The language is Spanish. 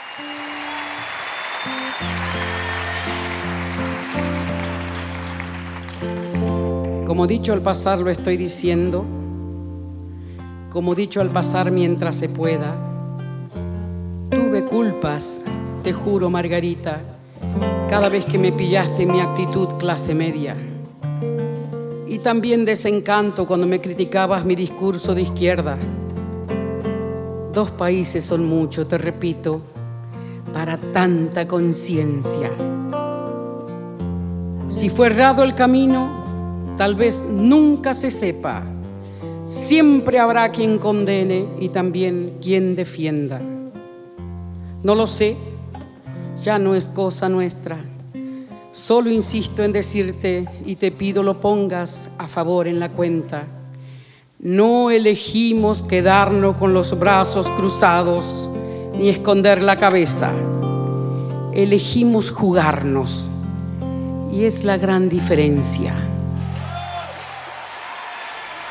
Como dicho al pasar lo estoy diciendo, como dicho al pasar mientras se pueda. Tuve culpas, te juro, Margarita, cada vez que me pillaste en mi actitud clase media. Y también desencanto cuando me criticabas mi discurso de izquierda. 2 países son mucho, te repito, para tanta conciencia. Si fue errado el camino, tal vez nunca se sepa. Siempre habrá quien condene y también quien defienda. No lo sé, ya no es cosa nuestra. Solo insisto en decirte y te pido lo pongas a favor en la cuenta. No elegimos quedarnos con los brazos cruzados ni esconder la cabeza. Elegimos jugarnos y es la gran diferencia.